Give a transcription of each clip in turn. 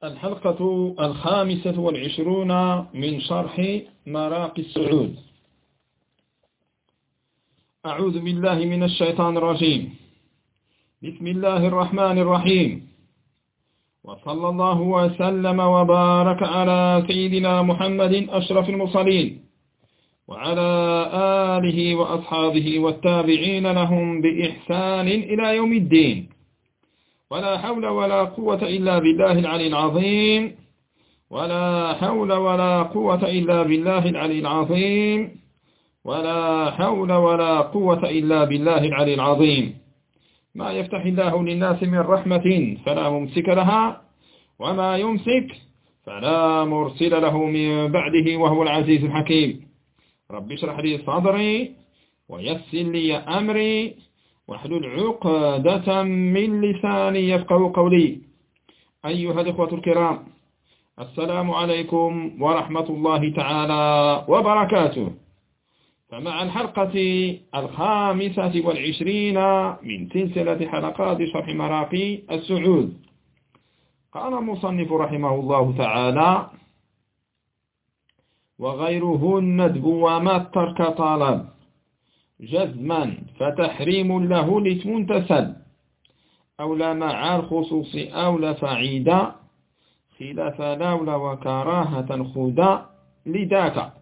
الحلقة 25 من شرح مراقي السعود. أعوذ بالله من الشيطان الرجيم. بسم الله الرحمن الرحيم، وصلى الله وسلم وبارك على سيدنا محمد أشرف المرسلين وعلى آله وأصحابه والتابعين لهم بإحسان إلى يوم الدين. ولا حول ولا قوة إلا بالله العلي العظيم. ولا حول ولا قوة إلا بالله العلي العظيم. ولا حول ولا قوة إلا بالله العلي العظيم. ما يفتح الله للناس من رحمة فلا ممسك لها، وما يمسك فلا مرسل له من بعده، وهو العزيز الحكيم. رب اشرح لي صدري ويسر لي أمري واحلل عقدة من لساني يفقهوا قولي. أيها الإخوة الكرام، السلام عليكم ورحمة الله تعالى وبركاته. فمع الحلقة 25 من سلسلة حلقات شرح مراقي السعود، قال المصنف رحمه الله تعالى: وغيره الندب وما الترك طلب، جزما فتحريم له الاسم تسل، أولى مع الخصوص أولى فعيدا، خلاف لولا وكراهة خدا لذاك.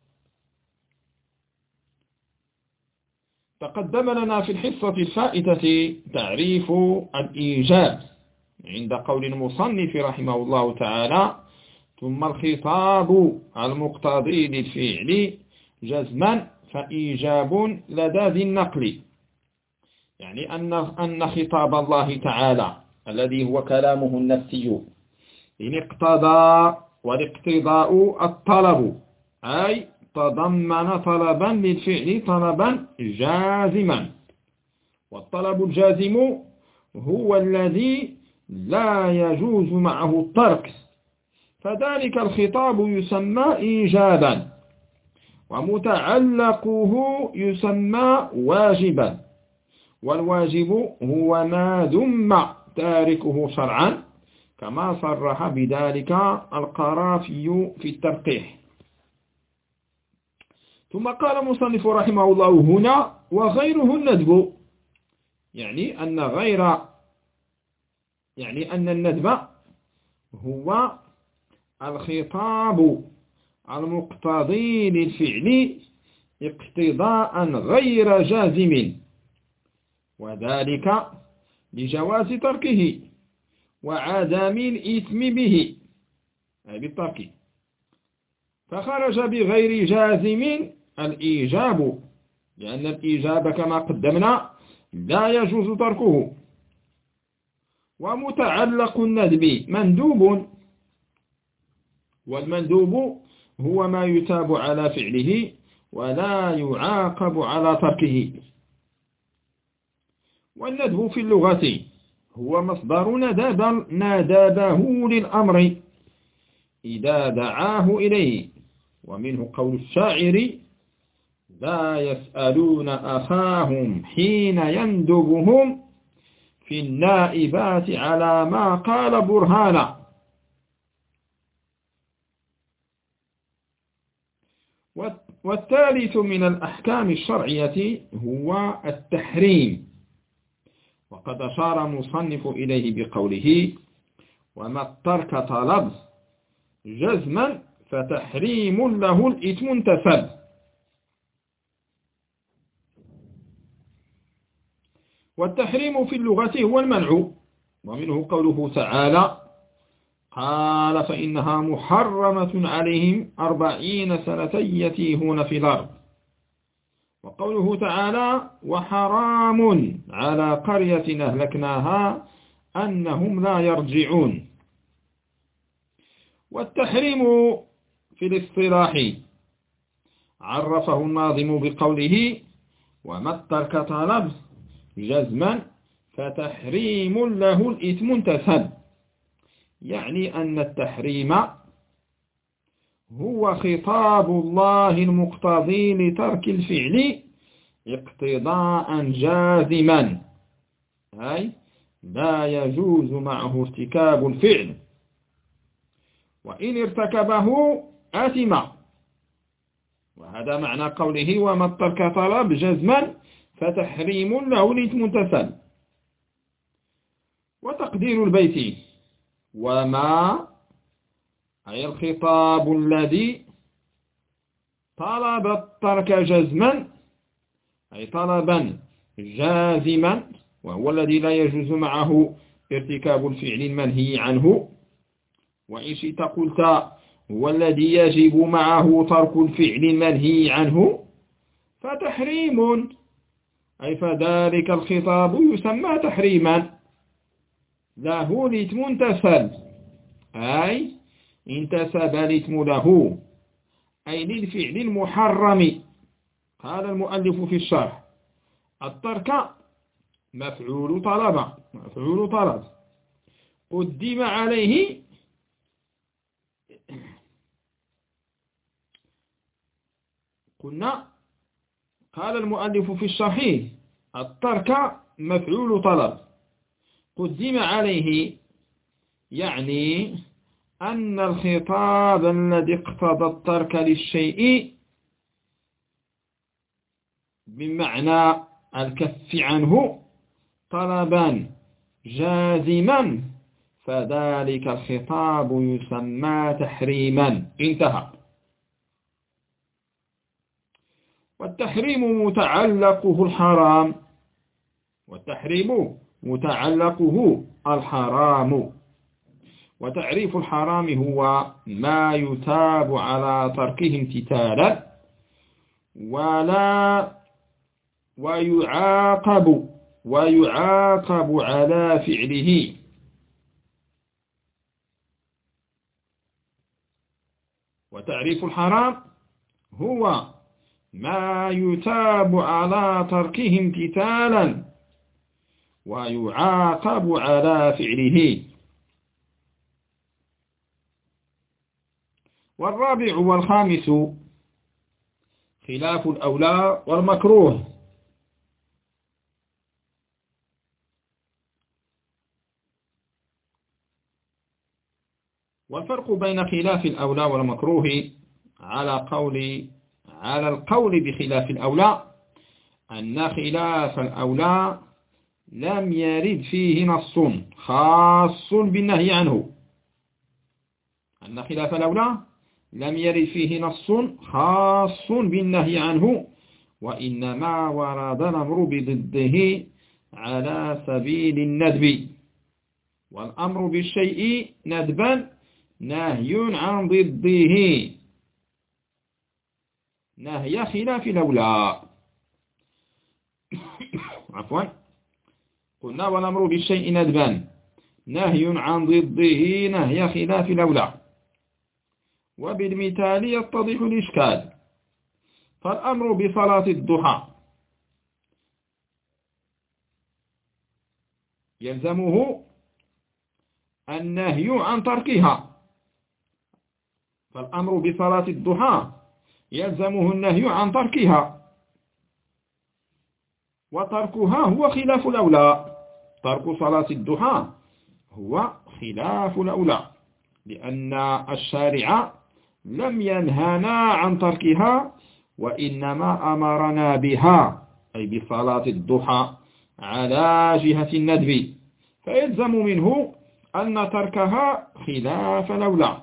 تقدم لنا في الحصة الفائتة تعريف الإيجاب عند قول المصنف رحمه الله تعالى: ثم الخطاب المقتضي للفعل جزما فإيجاب لدى ذي النقل، يعني أن خطاب الله تعالى الذي هو كلامه النفسي إن اقتضى، والاقتضاء الطلب، أي تضمن طلبا للفعل طلبا جازما، والطلب الجازم هو الذي لا يجوز معه الترك، فذلك الخطاب يسمى إيجابا، ومتعلقه يسمى واجبا، والواجب هو ما ذم تاركه شرعا، كما صرح بذلك القرافي في الترقيح. ثم قال المصنف رحمه الله هنا: وغيره الندب، يعني أن الندب هو الخطاب المقتضي للفعل اقتضاء غير جازم، وذلك لجواز تركه وعدم الإثم به، أي بالترك، فخرج بغير جازم الإيجاب، لأن الإيجاب كما قدمنا لا يجوز تركه. ومتعلق الندب مندوب، والمندوب هو ما يتاب على فعله ولا يعاقب على تركه. والندب في اللغة هو مصدر ندبه للأمر إذا دعاه إليه، ومنه قول الشاعر: لا يسألون أخاهم حين يندبهم في النائبات على ما قال برهانا. والثالث من الأحكام الشرعية هو التحريم، وقد أشار المصنف إليه بقوله: وما الترك طلب، جزما فتحريم له الإثم انتسب. والتحريم في اللغة هو المنع، ومنه قوله تعالى: قال فإنها محرمة عليهم 40 سنة يتيهون في الأرض. وقوله تعالى: وحرام على قرية أهلكناها أنهم لا يرجعون. والتحريم في الاصطلاح عرفه الناظم بقوله: وما الترك طلب، جزما فتحريم له الإثم انتسب، يعني أن التحريم هو خطاب الله المقتضي لترك الفعل اقتضاء جازما، أي لا يجوز معه ارتكاب الفعل، وإن ارتكبه آثم. وهذا معنى قوله وما الترك طلب جزما فتحريم له للممتثل. وتقدير البيت وما أي الخطاب الذي طلب الترك جزما أي طلبا جازما، وهو الذي لا يجوز معه ارتكاب الفعل المنهي عنه. وإن شئت قلت هو الذي يجب معه ترك الفعل المنهي عنه فتحريم، أي فذلك الخطاب يسمى تحريما له الإثم انتسب، أي انتسب الإثم له، أي للفعل المحرم. قال المؤلف في الشرح الترك مفعول طلب قدم عليه قال المؤلف في الشرح الترك مفعول طلب قدم عليه، يعني أن الخطاب الذي اقتضى الترك للشيء بمعنى الكف عنه طلبا جازما فذلك الخطاب يسمى تحريما. انتهى. والتحريم متعلقه الحرام. وتعريف الحرام هو ما يتاب على تركه امتثالا ويعاقب على فعله. وتعريف الحرام هو ما يتاب على تركه امتثالا ويعاقب على فعله. والرابع والخامس خلاف الأولى والمكروه. والفرق بين خلاف الأولى والمكروه على القول بخلاف الأولى أن خلاف الأولى لم يرد فيه نص خاص بالنهي عنه. أن خلاف الأولى لم يرد فيه نص خاص بالنهي عنه، وإنما ورد الأمر بضده على سبيل الندب. والأمر بالشيء ندبا نهي عن ضده نهي خلاف الأولى. عفوا، قلنا والأمر بالشيء ندبا نهي عن ضده نهي خلاف الأولى. وبالمثال يتضح الإشكال. فالأمر بصلاة الضحى يلزمه النهي عن تركها. فالأمر بصلاة الضحى يلزمه النهي عن تركها، وتركها هو خلاف الأولى. ترك صلاة الضحى هو خلاف الأولى، لأن الشارع لم ينهانا عن تركها وإنما أمرنا بها، أي بصلاة الضحى على جهة الندب، فيلزم منه أن تركها خلاف الأولى.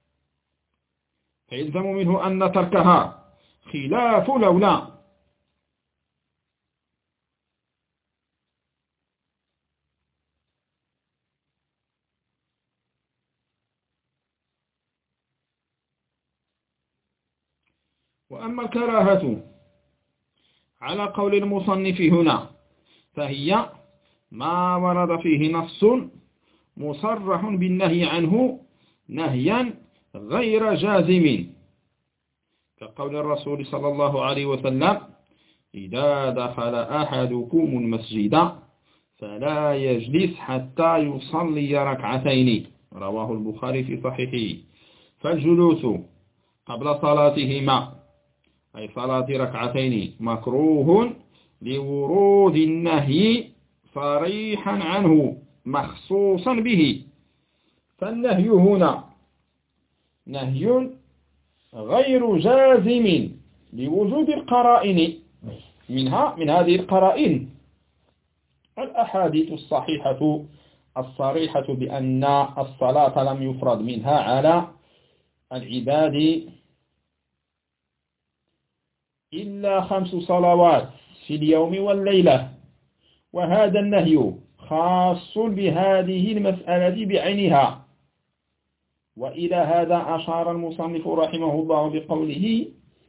وأما الكراهة على قول المصنف هنا فهي ما ورد فيه نص مصرح بالنهي عنه نهيا غير جازم، كقول الرسول صلى الله عليه وسلم إذا دخل أحدكم المسجد فلا يجلس حتى يصلي ركعتين، رواه البخاري في صحيحه. فالجلوس قبل صلاتهما أي صلاة ركعتين مكروه لورود النهي صريحا عنه مخصوصا به. فالنهي هنا نهي غير جازم لوجود القرائن، من هذه القرائن الأحاديث الصحيحة الصريحة بأن الصلاة لم يفرض منها على العباد إلا 5 صلوات في اليوم والليلة، وهذا النهي خاص بهذه المسألة بعينها. وإلى هذا أشار المصنف رحمه الله بقوله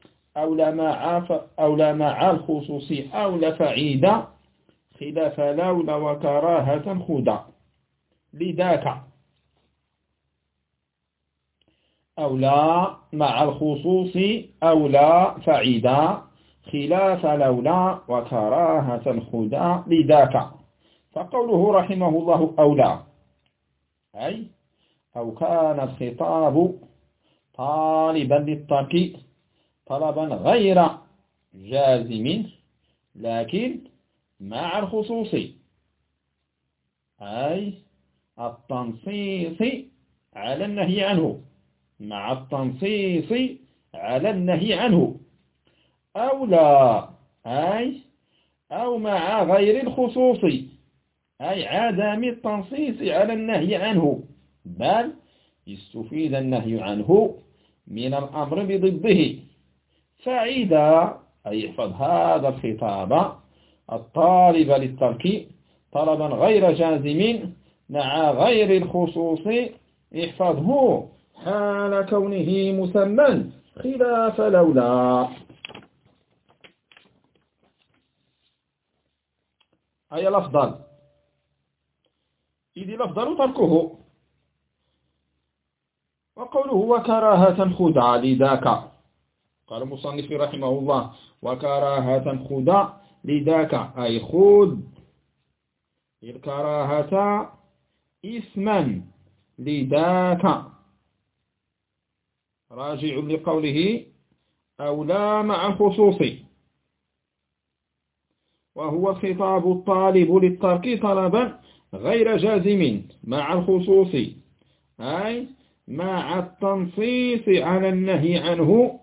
أولى مع الخصوص أولى فعيدا خلاف لولا وكراهة خدا. لذاك أولى مع الخصوص أولى فعيدا خلاف لولا وكراهة خدا. لذاك فقوله رحمه الله أولى، أي أو كان الخطاب طالبا للترك طلبا غير جازم لكن مع الخصوص، أي التنصيص على النهي عنه، مع التنصيص على النهي عنه. أولى أي أو مع غير الخصوص، أي عدم التنصيص على النهي عنه، بل يستفيد النهي عنه من الأمر بضده. فإذا أي يحفظ هذا الخطاب الطالب للترك طلبا غير جازم مع غير الخصوص، احفظه حال كونه مسمى خلاف لولا، أي الأفضل، إذ الأفضل تركه. وقوله وكراهة خدع. لذاك قال المصنف رحمه الله وكراهة خدع. لذاك أي خذ الكراهة اسما لذاك، راجع لقوله أولى مع الخصوص، وهو الخطاب الطالب للترك طلبا غير جازم مع الخصوص، أي مع التنصيص على النهي عنه.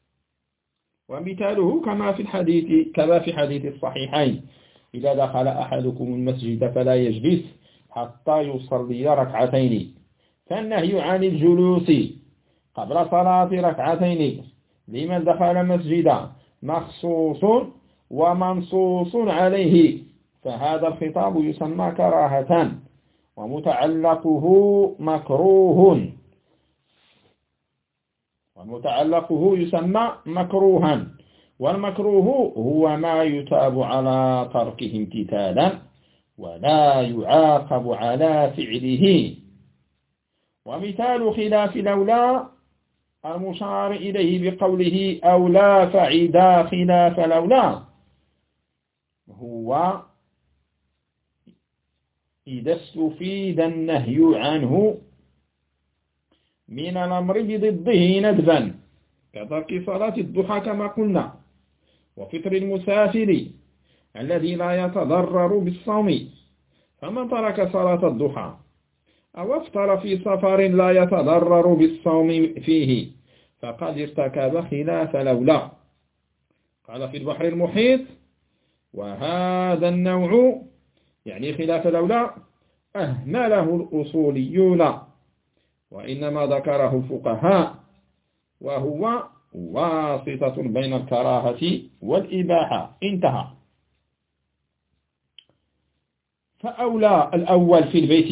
ومثاله كما في حديث الصحيحين إذا دخل أحدكم المسجد فلا يجلس حتى يصلي ركعتين، فالنهي عن الجلوس قبل صلاة ركعتين لمن دخل مسجدا مخصوص ومنصوص عليه، فهذا الخطاب يسمى كراهة ومتعلقه يسمى مكروها. والمكروه هو ما يتاب على تركه امتثالا ولا يعاقب على فعله. ومثال خلاف لولا المشار إليه بقوله أولى فعدا خلاف لولا هو إذا استفيد النهي عنه من الأمر بضده ندبا كترك صلاة الضحى كما قلنا، وفطر المسافر الذي لا يتضرر بالصوم، فمن ترك صلاة الضحى أو افطر في سفر لا يتضرر بالصوم فيه فقد ارتكب خلاف لولا. قال في البحر المحيط وهذا النوع يعني خلاف لولا أهمله الأصوليون وإنما ذكره الفقهاء، وهو واسطة بين الكراهة والإباحة. انتهى. فأولى الأول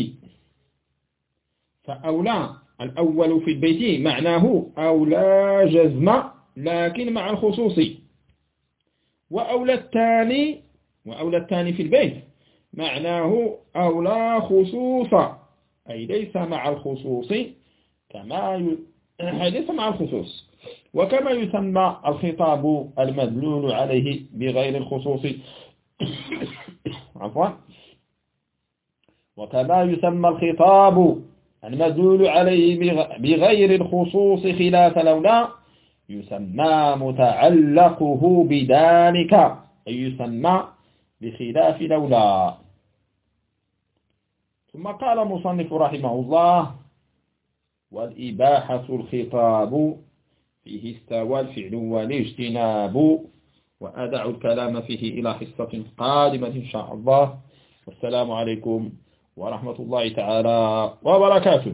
في البيت معناه أولى جزم لكن مع الخصوص. وأولى الثاني في البيت معناه أولى خصوصا، أي ليس مع الخصوص ليس مع الخصوص. وكما يسمى الخطاب المدلول عليه بغير الخصوص وكما يسمى الخطاب المدلول عليه بغير الخصوص خلاف لولا يسمى متعلقه بذلك، أي يسمى بخلاف لولا. ثم قال المصنف رحمه الله والإباحة الخطاب فيه استوى الفعل والاجتناب. وأدع الكلام فيه إلى حصة قادمة إن شاء الله. والسلام عليكم ورحمة الله تعالى وبركاته.